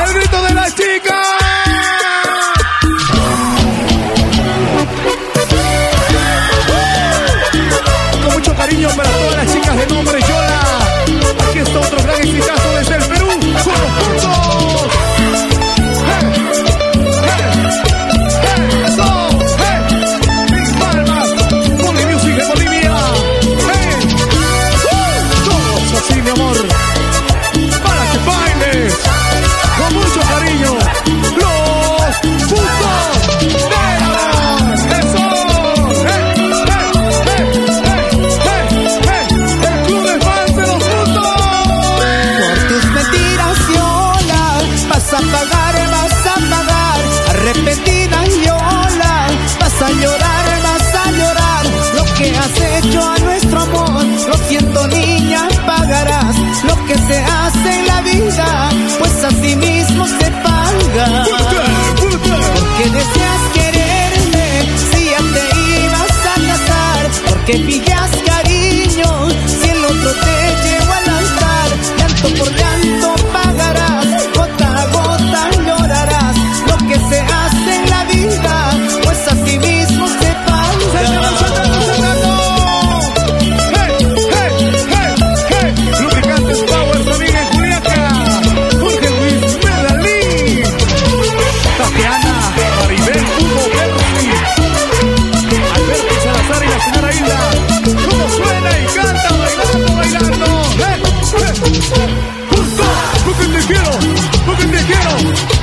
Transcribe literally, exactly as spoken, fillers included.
El grito de las chicas. Con mucho cariño para todas las chicas de nombre Yola. Aquí está otro gran exitazo desde el Perú. ¡Somos juntos! ¡Hey! ¡Hey! ¡Hey! ¡Eso! ¡Hey! ¡Mis palmas! Boli Music de Bolivia. ¡Hey! ¡Uh! Todos así, mi amor. Para que bailes con mucho cariño. Los puntos del amor. ¡Eso! ¡Hey! ¡Hey! ¡Hey! ¡Hey! ¡Hey! El club de fans de los puntos. Por tus mentiras, Yola, vas a pagar, vas a pagar. Arrepentida, Yola, vas a llorar, vas a llorar. Lo que has hecho a nuestro amor, lo siento, niña, pagarás. Lo que se hace en la vida, pues así mismo se paga. Porque deseas quererme, si ya te ibas a casar. Porque pillas cariño, si el otro te llevó al altar. Llanto por llanto pagarás, gota a gota llorarás. Lo que se hace en la vida, pues así mismo se paga. ¡Hey! ¡Hey! ¡Hey! ¡Hey! Lubricantes Power también en Juliaca. Jorge Luis Medalí. Tatiana, Maribel, Hugo, Berti, Alberto Salazar y la señora Hilda. ¿Cómo suena y canta bailando, bailando? ¡Eh! ¡Eh! ¡Justo! ¡Porque te quiero! ¡Porque te quiero!